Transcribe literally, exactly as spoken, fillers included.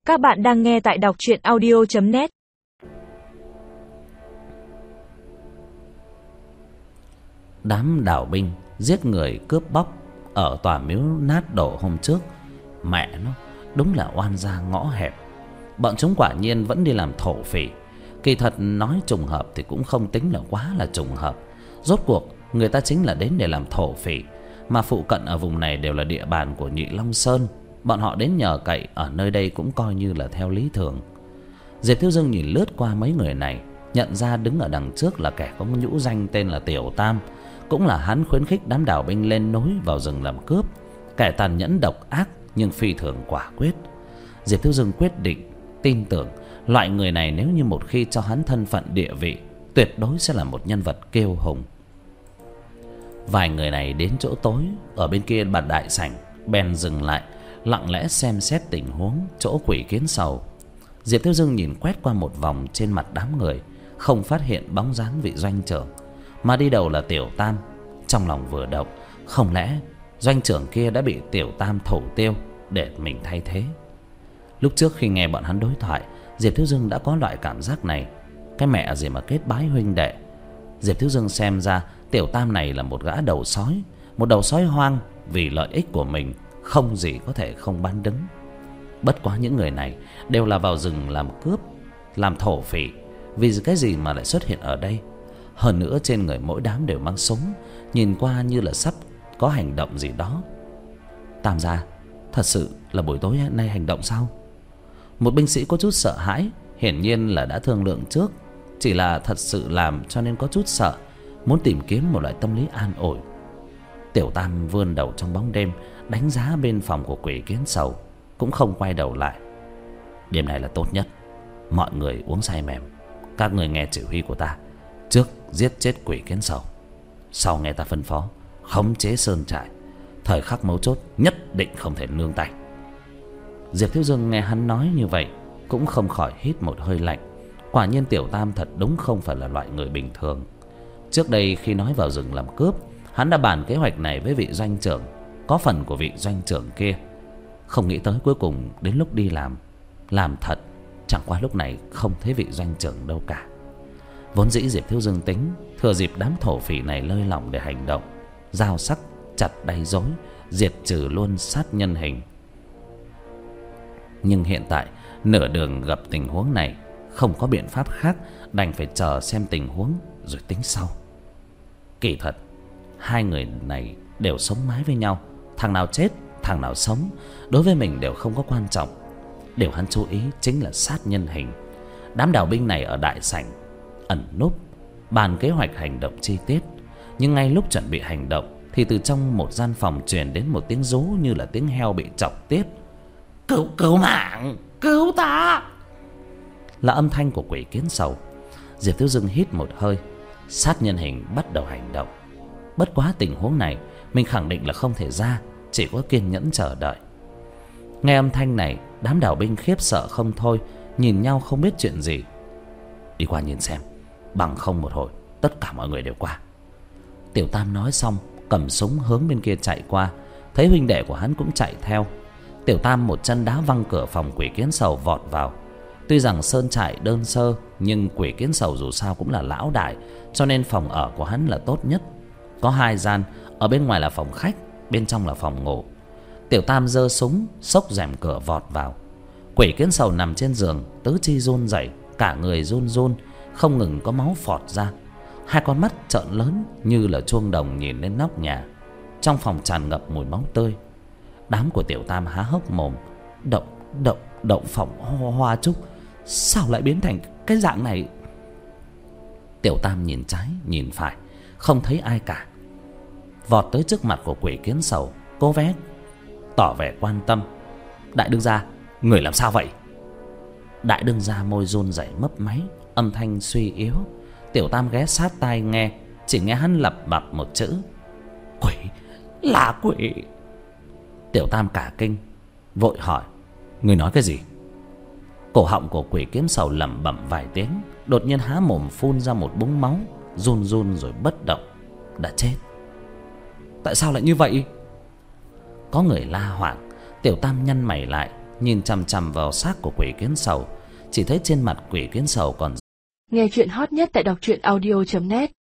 Các bạn đang nghe tại đọc truyện audio chấm net. Đám đảo binh giết người cướp bóc ở tòa miếu nát đổ hôm trước, mẹ nó đúng là oan gia ngõ hẹp. Bọn chúng quả nhiên vẫn đi làm thổ phỉ. Kỳ thật nói trùng hợp thì cũng không tính là quá là trùng hợp. Rốt cuộc người ta chính là đến để làm thổ phỉ, mà phụ cận ở vùng này đều là địa bàn của Nhị Long Sơn. Bọn họ đến nhờ cậy ở nơi đây cũng coi như là theo lý thường. Diệp Thiếu Dương nhìn lướt qua mấy người này, nhận ra đứng ở đằng trước là kẻ có nhũ danh tên là Tiểu Tam. Cũng là hắn khuyến khích đám đảo binh lên nối vào rừng làm cướp. Kẻ tàn nhẫn độc ác nhưng phi thường quả quyết. Diệp Thiếu Dương quyết định tin tưởng loại người này nếu như một khi cho hắn thân phận địa vị, tuyệt đối sẽ là một nhân vật kiêu hùng. Vài người này đến chỗ tối ở bên kia bàn đại sảnh, bèn dừng lại lặng lẽ xem xét tình huống chỗ quỷ kiến sầu. Diệp Thiếu Dương nhìn quét qua một vòng trên mặt đám người, không phát hiện bóng dáng vị doanh trưởng, mà đi đầu là Tiểu Tam. Trong lòng vừa động, không lẽ doanh trưởng kia đã bị Tiểu Tam thủ tiêu để mình thay thế? Lúc trước khi nghe bọn hắn đối thoại, Diệp Thiếu Dương đã có loại cảm giác này. Cái mẹ gì mà kết bái huynh đệ. Diệp Thiếu Dương xem ra Tiểu Tam này là một gã đầu sói, một đầu sói hoang, vì lợi ích của mình không gì có thể không bán đứng. Bất quá những người này đều là vào rừng làm cướp, làm thổ phỉ, vì cái gì mà lại xuất hiện ở đây? Hơn nữa trên người mỗi đám đều mang súng, nhìn qua như là sắp có hành động gì đó. Tam gia, thật sự là buổi tối nay hành động sao? Một binh sĩ có chút sợ hãi, hiển nhiên là đã thương lượng trước, chỉ là thật sự làm cho nên có chút sợ, muốn tìm kiếm một loại tâm lý an ủi. Tiểu Tam vươn đầu trong bóng đêm, đánh giá bên phòng của quỷ kiến sầu, cũng không quay đầu lại. Đêm này là tốt nhất, mọi người uống say mềm. Các người nghe chỉ huy của ta, trước giết chết quỷ kiến sầu, sau nghe ta phân phó khống chế sơn trại. Thời khắc mấu chốt nhất định không thể nương tay. Diệp Thiếu Dương nghe hắn nói như vậy cũng không khỏi hít một hơi lạnh. Quả nhiên Tiểu Tam thật đúng không phải là loại người bình thường. Trước đây khi nói vào rừng làm cướp, hắn đã bàn kế hoạch này với vị doanh trưởng, có phần của vị doanh trưởng kia. Không nghĩ tới cuối cùng đến lúc đi làm, làm thật, chẳng qua lúc này không thấy vị doanh trưởng đâu cả. Vốn dĩ Diệp Thiếu Dương tính thừa dịp đám thổ phỉ này lơi lỏng để hành động, dao sắc chặt đay rối, diệt trừ luôn sát nhân hình. Nhưng hiện tại nửa đường gặp tình huống này, không có biện pháp khác, đành phải chờ xem tình huống rồi tính sau. Kỳ thật hai người này đều sống mái với nhau, thằng nào chết thằng nào sống đối với mình đều không có quan trọng. Điều hắn chú ý chính là sát nhân hình. Đám đào binh này ở đại sảnh ẩn núp, bàn kế hoạch hành động chi tiết. Nhưng ngay lúc chuẩn bị hành động thì từ trong một gian phòng truyền đến một tiếng rú như là tiếng heo bị chọc tiết. Cứu, cứu mạng, cứu ta! Là âm thanh của quỷ kiến sầu. Diệp Thiếu Dương hít một hơi, sát nhân hình bắt đầu hành động. Bất quá tình huống này mình khẳng định là không thể ra, chỉ có kiên nhẫn chờ đợi. Nghe âm thanh này, đám đảo binh khiếp sợ không thôi, nhìn nhau không biết chuyện gì. Đi qua nhìn xem, bằng không một hồi tất cả mọi người đều qua. Tiểu Tam nói xong cầm súng hướng bên kia chạy qua. Thấy huynh đệ của hắn cũng chạy theo, Tiểu Tam một chân đá văng cửa phòng quỷ kiến sầu vọt vào. Tuy rằng sơn trại đơn sơ, nhưng quỷ kiến sầu dù sao cũng là lão đại, cho nên phòng ở của hắn là tốt nhất. Có hai gian, ở bên ngoài là phòng khách, bên trong là phòng ngủ. Tiểu Tam giơ súng xốc rèm cửa vọt vào. Quỷ kiến sầu nằm trên giường, tứ chi run rẩy, cả người run run, không ngừng có máu phọt ra. Hai con mắt trợn lớn như là chuông đồng nhìn lên nóc nhà. Trong phòng tràn ngập mùi máu tươi. Đám của Tiểu Tam há hốc mồm. Động, động, động phòng hoa, hoa trúc sao lại biến thành cái dạng này? Tiểu Tam nhìn trái nhìn phải, không thấy ai cả. Vọt tới trước mặt của quỷ kiến sầu, cố vé tỏ vẻ quan tâm. Đại đương gia, người làm sao vậy? Đại đương gia môi run rẩy mấp máy, âm thanh suy yếu. Tiểu Tam ghé sát tai nghe, chỉ nghe hắn lẩm bẩm một chữ: quỷ, là quỷ. Tiểu Tam cả kinh, vội hỏi: người nói cái gì? Cổ họng của quỷ kiến sầu lẩm bẩm vài tiếng, đột nhiên há mồm phun ra một búng máu, run run rồi bất động. Đã chết. Tại sao lại như vậy? Có người la hoảng. Tiểu Tam nhăn mày lại, nhìn chằm chằm vào xác của quỷ kiến sầu. Chỉ thấy trên mặt quỷ kiến sầu còn. Nghe chuyện hot nhất tại đọc truyện audio chấm net.